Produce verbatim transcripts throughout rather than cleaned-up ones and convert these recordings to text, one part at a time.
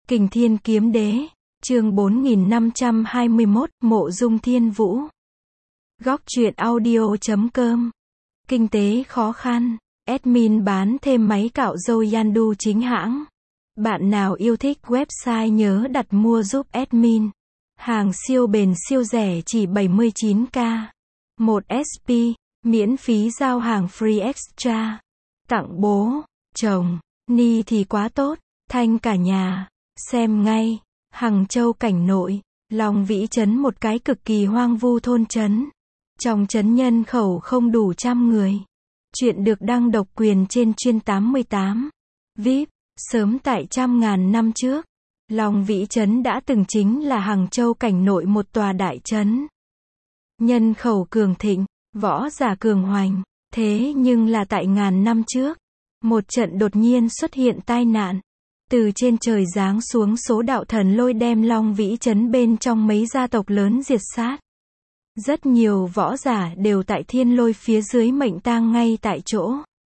Kình Thiên Kiếm Đế, chương bốn nghìn năm trăm hai mươi mốt, Mộ Dung Thiên Vũ. Góc truyện audio chấm com. Kinh tế khó khăn, admin bán thêm máy cạo râu Yandu chính hãng. Bạn nào yêu thích website nhớ đặt mua giúp admin. Hàng siêu bền siêu rẻ chỉ bảy mươi chín k. một ét pê, miễn phí giao hàng free extra. Tặng bố, chồng, ni thì quá tốt, thanh cả nhà. Xem ngay, Hằng Châu cảnh nội, Long Vĩ trấn một cái cực kỳ hoang vu thôn trấn. Trong trấn nhân khẩu không đủ trăm người. Chuyện được đăng độc quyền trên chuyên tám mươi tám. vê i pê, sớm tại trăm ngàn năm trước. Long Vĩ trấn đã từng chính là Hằng Châu cảnh nội một tòa đại trấn. Nhân khẩu cường thịnh, võ giả cường hoành. Thế nhưng là tại ngàn năm trước, một trận đột nhiên xuất hiện tai nạn. Từ trên trời giáng xuống số đạo thần lôi đem Long Vĩ trấn bên trong mấy gia tộc lớn diệt sát. Rất nhiều võ giả đều tại thiên lôi phía dưới mệnh tang ngay tại chỗ.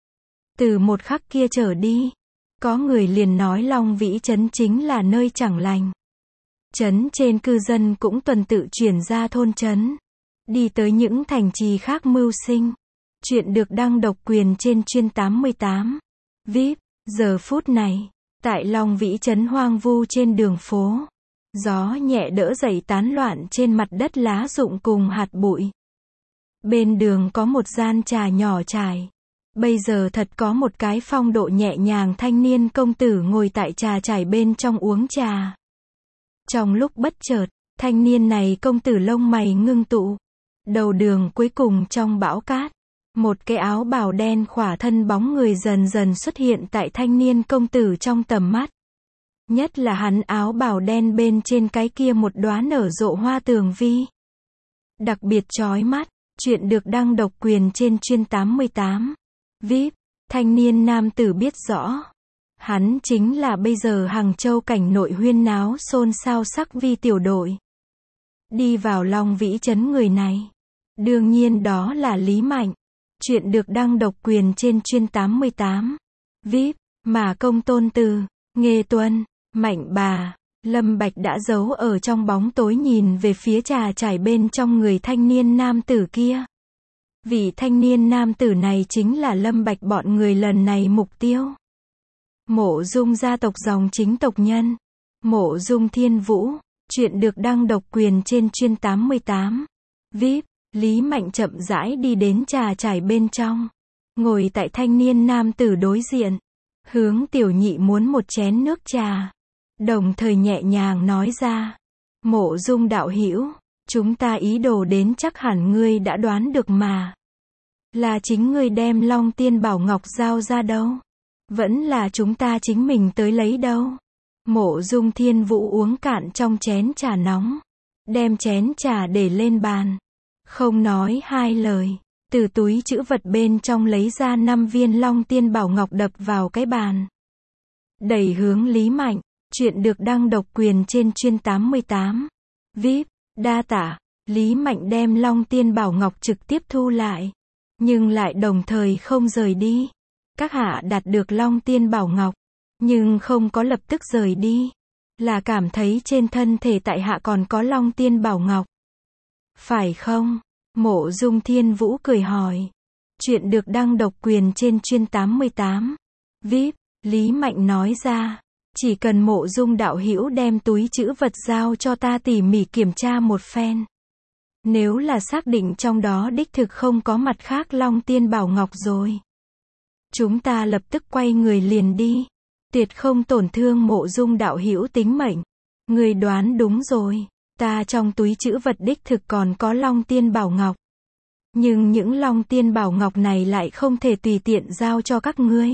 Từ một khắc kia trở đi, có người liền nói Long Vĩ trấn chính là nơi chẳng lành. Trấn trên cư dân cũng tuần tự chuyển ra thôn trấn, đi tới những thành trì khác mưu sinh. Chuyện được đăng độc quyền trên chuyên tám mươi tám. vê i pê, giờ phút này, tại Long Vĩ trấn hoang vu trên đường phố, gió nhẹ đỡ dậy tán loạn trên mặt đất lá rụng cùng hạt bụi. Bên đường có một gian trà nhỏ trải. Bây giờ thật có một cái phong độ nhẹ nhàng thanh niên công tử ngồi tại trà trải bên trong uống trà. Trong lúc bất chợt, thanh niên này công tử lông mày ngưng tụ. Đầu đường cuối cùng trong bão cát, một cái áo bào đen khỏa thân bóng người dần dần xuất hiện tại thanh niên công tử trong tầm mắt. Nhất là hắn áo bào đen bên trên cái kia một đóa nở rộ hoa tường vi. Đặc biệt chói mắt, chuyện được đăng độc quyền trên chuyên tám mươi tám. vê i pê, thanh niên nam tử biết rõ. Hắn chính là bây giờ Hằng Châu cảnh nội huyên náo xôn xao sắc vi tiểu đội. Đi vào Long Vĩ trấn người này, đương nhiên đó là Lý Mạnh. Chuyện được đăng độc quyền trên chuyên tám mươi tám. vê i pê, mà công tôn từ, Nghê Tuân, Mạnh Bà, Lâm Bạch đã giấu ở trong bóng tối nhìn về phía trà trải bên trong người thanh niên nam tử kia. Vị thanh niên nam tử này chính là Lâm Bạch bọn người lần này mục tiêu. Mộ Dung gia tộc dòng chính tộc nhân. Mộ Dung Thiên Vũ. Chuyện được đăng độc quyền trên chuyên tám mươi tám. vê i pê, Lý Mạnh chậm rãi đi đến trà trải bên trong. Ngồi tại thanh niên nam tử đối diện. Hướng tiểu nhị muốn một chén nước trà. Đồng thời nhẹ nhàng nói ra. Mộ Dung đạo hữu, chúng ta ý đồ đến chắc hẳn ngươi đã đoán được mà. Là chính ngươi đem Long Tiên Bảo Ngọc giao ra đâu? Vẫn là chúng ta chính mình tới lấy đâu? Mộ Dung Thiên Vũ uống cạn trong chén trà nóng. Đem chén trà để lên bàn. Không nói hai lời. Từ túi trữ vật bên trong lấy ra năm viên Long Tiên Bảo Ngọc đập vào cái bàn. Đẩy hướng Lý Mạnh. Chuyện được đăng độc quyền trên chuyên tám mươi tám. vê i pê, đa tạ. Lý Mạnh đem Long Tiên Bảo Ngọc trực tiếp thu lại. Nhưng lại đồng thời không rời đi. Các hạ đạt được Long Tiên Bảo Ngọc. Nhưng không có lập tức rời đi. Là cảm thấy trên thân thể tại hạ còn có Long Tiên Bảo Ngọc. Phải không? Mộ Dung Thiên Vũ cười hỏi. Chuyện được đăng độc quyền trên chuyên tám mươi tám. vê i pê, Lý Mạnh nói ra. Chỉ cần Mộ Dung đạo hữu đem túi trữ vật giao cho ta tỉ mỉ kiểm tra một phen. Nếu là xác định trong đó đích thực không có mặt khác Long Tiên Bảo Ngọc rồi, chúng ta lập tức quay người liền đi. Tuyệt không tổn thương Mộ Dung đạo hữu tính mệnh. Người đoán đúng rồi. Ta trong túi trữ vật đích thực còn có Long Tiên Bảo Ngọc. Nhưng những Long Tiên Bảo Ngọc này lại không thể tùy tiện giao cho các ngươi.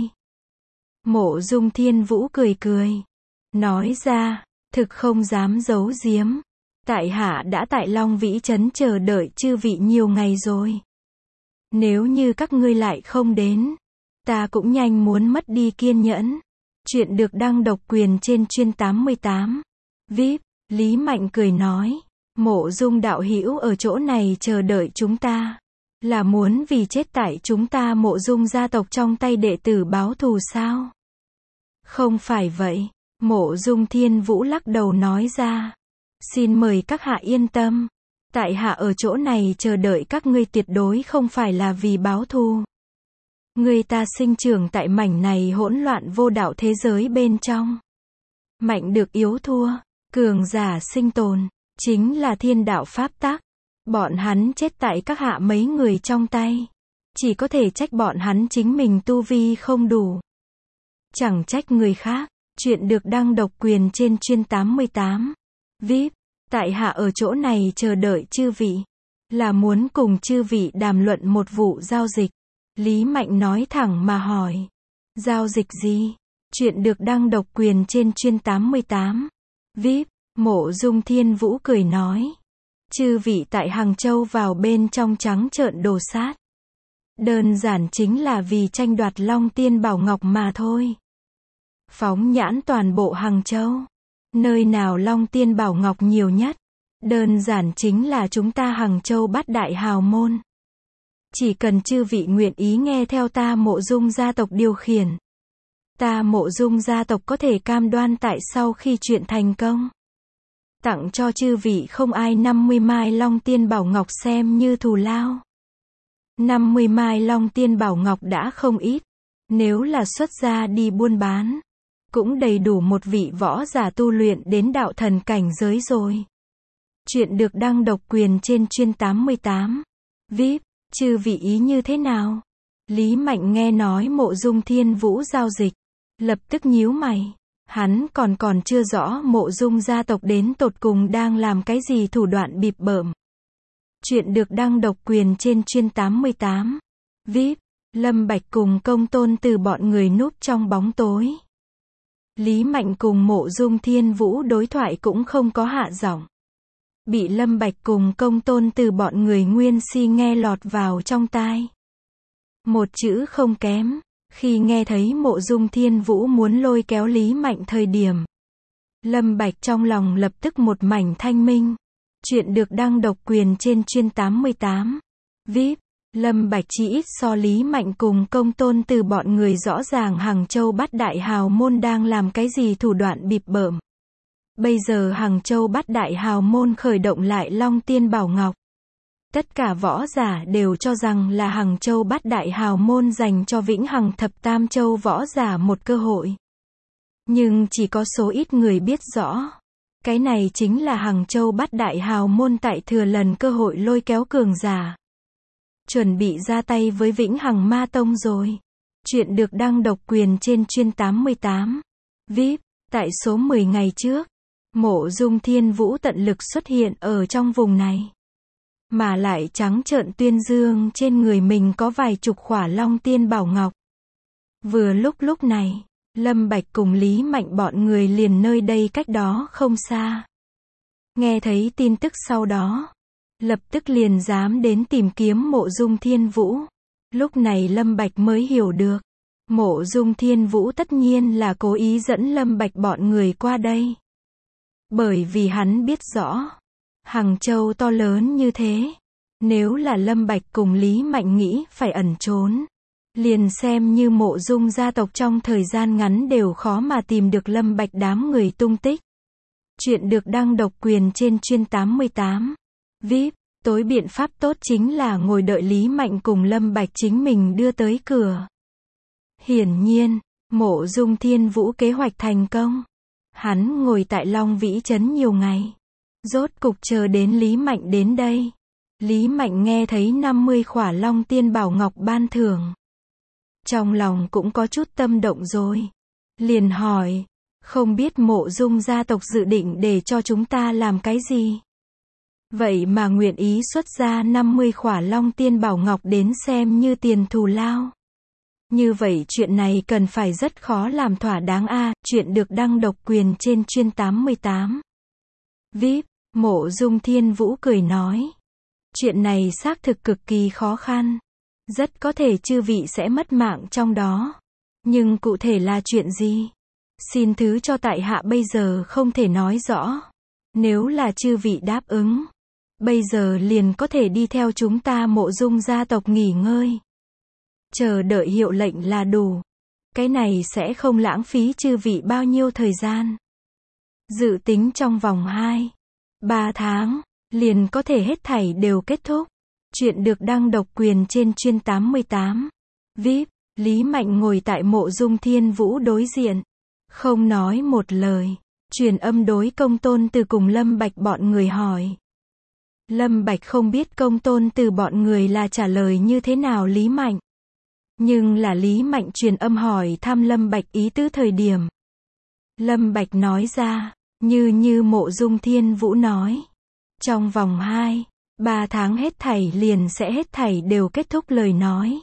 Mộ Dung Thiên Vũ cười cười. Nói ra, thực không dám giấu giếm. Tại hạ đã tại Long Vĩ trấn chờ đợi chư vị nhiều ngày rồi. Nếu như các ngươi lại không đến, ta cũng nhanh muốn mất đi kiên nhẫn. Chuyện được đăng độc quyền trên chuyên tám mươi tám. vê i pê, Lý Mạnh cười nói. Mộ Dung đạo hữu ở chỗ này chờ đợi chúng ta. Là muốn vì chết tại chúng ta Mộ Dung gia tộc trong tay đệ tử báo thù sao? Không phải vậy. Mộ Dung Thiên Vũ lắc đầu nói ra. Xin mời các hạ yên tâm. Tại hạ ở chỗ này chờ đợi các ngươi tuyệt đối không phải là vì báo thù. Người ta sinh trưởng tại mảnh này hỗn loạn vô đạo thế giới bên trong. Mạnh được yếu thua, cường giả sinh tồn, chính là thiên đạo pháp tắc. Bọn hắn chết tại các hạ mấy người trong tay. Chỉ có thể trách bọn hắn chính mình tu vi không đủ. Chẳng trách người khác. Chuyện được đăng độc quyền trên chuyên tám mươi tám. vê i pê, tại hạ ở chỗ này chờ đợi chư vị. Là muốn cùng chư vị đàm luận một vụ giao dịch. Lý Mạnh nói thẳng mà hỏi. Giao dịch gì? Chuyện được đăng độc quyền trên chuyên tám mươi tám. vê i pê, Mộ Dung Thiên Vũ cười nói. Chư vị tại Hằng Châu vào bên trong trắng trợn đồ sát. Đơn giản chính là vì tranh đoạt Long Tiên Bảo Ngọc mà thôi. Phóng nhãn toàn bộ Hằng Châu. Nơi nào Long Tiên Bảo Ngọc nhiều nhất? Đơn giản chính là chúng ta Hằng Châu Bát Đại Hào Môn. Chỉ cần chư vị nguyện ý nghe theo ta Mộ Dung gia tộc điều khiển. Ta Mộ Dung gia tộc có thể cam đoan tại sau khi chuyện thành công. Tặng cho chư vị không ai năm mươi mai Long Tiên Bảo Ngọc xem như thù lao. năm mươi mai Long Tiên Bảo Ngọc đã không ít. Nếu là xuất gia đi buôn bán. Cũng đầy đủ một vị võ giả tu luyện đến đạo thần cảnh giới rồi. Chuyện được đăng độc quyền trên chuyên tám mươi tám. vê i pê, chư vị ý như thế nào? Lý Mạnh nghe nói Mộ Dung Thiên Vũ giao dịch. Lập tức nhíu mày. Hắn còn còn chưa rõ Mộ Dung gia tộc đến tột cùng đang làm cái gì thủ đoạn bịp bợm. Chuyện được đăng độc quyền trên chuyên tám mươi tám. vê i pê, Lâm Bạch cùng Công Tôn từ bọn người núp trong bóng tối. Lý Mạnh cùng Mộ Dung Thiên Vũ đối thoại cũng không có hạ giọng. Bị Lâm Bạch cùng Công Tôn từ bọn người nguyên si nghe lọt vào trong tai. Một chữ không kém. Khi nghe thấy Mộ Dung Thiên Vũ muốn lôi kéo Lý Mạnh thời điểm. Lâm Bạch trong lòng lập tức một mảnh thanh minh. Chuyện được đăng độc quyền trên chuyên tám mươi tám. vê i pê, Lâm Bạch chỉ ít so Lý Mạnh cùng Công Tôn từ bọn người rõ ràng Hằng Châu Bát Đại Hào Môn đang làm cái gì thủ đoạn bịp bợm. Bây giờ Hằng Châu Bát Đại Hào Môn khởi động lại Long Tiên Bảo Ngọc. Tất cả võ giả đều cho rằng là Hằng Châu Bát Đại Hào Môn dành cho Vĩnh Hằng Thập Tam Châu võ giả một cơ hội. Nhưng chỉ có số ít người biết rõ. Cái này chính là Hằng Châu Bát Đại Hào Môn tại thừa lần cơ hội lôi kéo cường giả. Chuẩn bị ra tay với Vĩnh Hằng Ma Tông rồi. Chuyện được đăng độc quyền trên chuyên tám mươi tám. vê i pê, tại số mười ngày trước. Mộ Dung Thiên Vũ tận lực xuất hiện ở trong vùng này. Mà lại trắng trợn tuyên dương trên người mình có vài chục khỏa Long Tiên Bảo Ngọc. Vừa lúc lúc này, Lâm Bạch cùng Lý Mạnh bọn người liền nơi đây cách đó không xa. Nghe thấy tin tức sau đó. Lập tức liền dám đến tìm kiếm Mộ Dung Thiên Vũ. Lúc này Lâm Bạch mới hiểu được. Mộ Dung Thiên Vũ tất nhiên là cố ý dẫn Lâm Bạch bọn người qua đây. Bởi vì hắn biết rõ. Hằng Châu to lớn như thế. Nếu là Lâm Bạch cùng Lý Mạnh nghĩ phải ẩn trốn. Liền xem như Mộ Dung gia tộc trong thời gian ngắn đều khó mà tìm được Lâm Bạch đám người tung tích. Chuyện được đăng độc quyền trên chuyên tám mươi tám. vê i pê, tối biện pháp tốt chính là ngồi đợi Lý Mạnh cùng Lâm Bạch chính mình đưa tới cửa. Hiển nhiên, Mộ Dung Thiên Vũ kế hoạch thành công. Hắn ngồi tại Long Vĩ Trấn nhiều ngày. Rốt cục chờ đến Lý Mạnh đến đây. Lý Mạnh nghe thấy năm mươi khỏa Long Tiên Bảo Ngọc ban thưởng. Trong lòng cũng có chút tâm động rồi. Liền hỏi, không biết Mộ Dung gia tộc dự định để cho chúng ta làm cái gì? Vậy mà nguyện ý xuất ra năm mươi khỏa Long Tiên Bảo Ngọc đến xem như tiền thù lao. Như vậy chuyện này cần phải rất khó làm thỏa đáng a. Chuyện được đăng độc quyền trên chuyên tám mươi tám. vê i pê, Mộ Dung Thiên Vũ cười nói. Chuyện này xác thực cực kỳ khó khăn. Rất có thể chư vị sẽ mất mạng trong đó. Nhưng cụ thể là chuyện gì? Xin thứ cho tại hạ bây giờ không thể nói rõ. Nếu là chư vị đáp ứng. Bây giờ liền có thể đi theo chúng ta Mộ Dung gia tộc nghỉ ngơi. Chờ đợi hiệu lệnh là đủ. Cái này sẽ không lãng phí chư vị bao nhiêu thời gian. Dự tính trong vòng hai, ba tháng, liền có thể hết thảy đều kết thúc. Chuyện được đăng độc quyền trên chuyên tám mươi tám. vê i pê, Lý Mạnh ngồi tại Mộ Dung Thiên Vũ đối diện. Không nói một lời. Truyền âm đối Công Tôn Từ cùng Lâm Bạch bọn người hỏi. Lâm Bạch không biết Công Tôn Từ bọn người là trả lời như thế nào Lý Mạnh. Nhưng là Lý Mạnh truyền âm hỏi thăm Lâm Bạch ý tứ thời điểm. Lâm Bạch nói ra, như như Mộ Dung Thiên Vũ nói. Trong vòng hai, ba tháng hết thảy liền sẽ hết thảy đều kết thúc lời nói.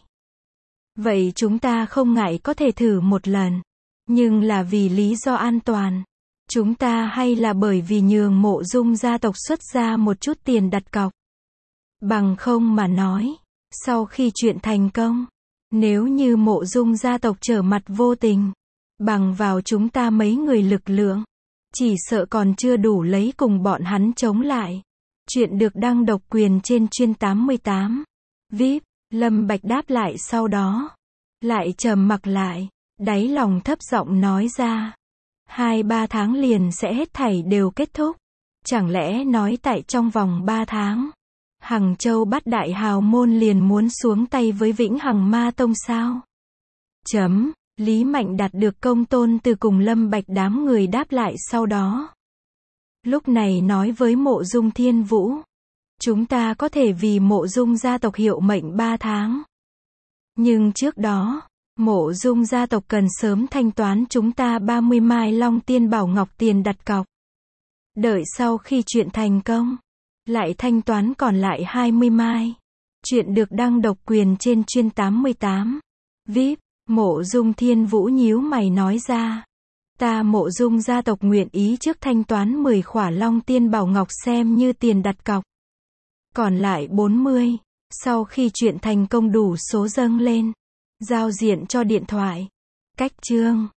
Vậy chúng ta không ngại có thể thử một lần. Nhưng là vì lý do an toàn. Chúng ta hay là bởi vì nhường Mộ Dung gia tộc xuất ra một chút tiền đặt cọc. Bằng không mà nói. Sau khi chuyện thành công. Nếu như Mộ Dung gia tộc trở mặt vô tình. Bằng vào chúng ta mấy người lực lượng. Chỉ sợ còn chưa đủ lấy cùng bọn hắn chống lại. Chuyện được đăng độc quyền trên chuyên tám mươi tám. vê i pê, Lâm Bạch đáp lại sau đó. Lại trầm mặc lại. Đáy lòng thấp giọng nói ra. Hai ba tháng liền sẽ hết thảy đều kết thúc. Chẳng lẽ nói tại trong vòng ba tháng. Hằng Châu Bát Đại Hào Môn liền muốn xuống tay với Vĩnh Hằng Ma Tông sao? Chấm. Lý Mạnh đạt được Công Tôn Từ cùng Lâm Bạch đám người đáp lại sau đó. Lúc này nói với Mộ Dung Thiên Vũ. Chúng ta có thể vì Mộ Dung gia tộc hiệu mệnh ba tháng. Nhưng trước đó, Mộ Dung gia tộc cần sớm thanh toán chúng ta ba mươi mai Long Tiên Bảo Ngọc tiền đặt cọc. Đợi sau khi chuyện thành công, lại thanh toán còn lại hai mươi mai. Chuyện được đăng độc quyền trên chuyên tám mươi tám. vê i pê, Mộ Dung Thiên Vũ nhíu mày nói ra. Ta Mộ Dung gia tộc nguyện ý trước thanh toán mười khỏa Long Tiên Bảo Ngọc xem như tiền đặt cọc. Còn lại bốn mươi, sau khi chuyện thành công đủ số dâng lên. Giao diện cho điện thoại. Cách chương.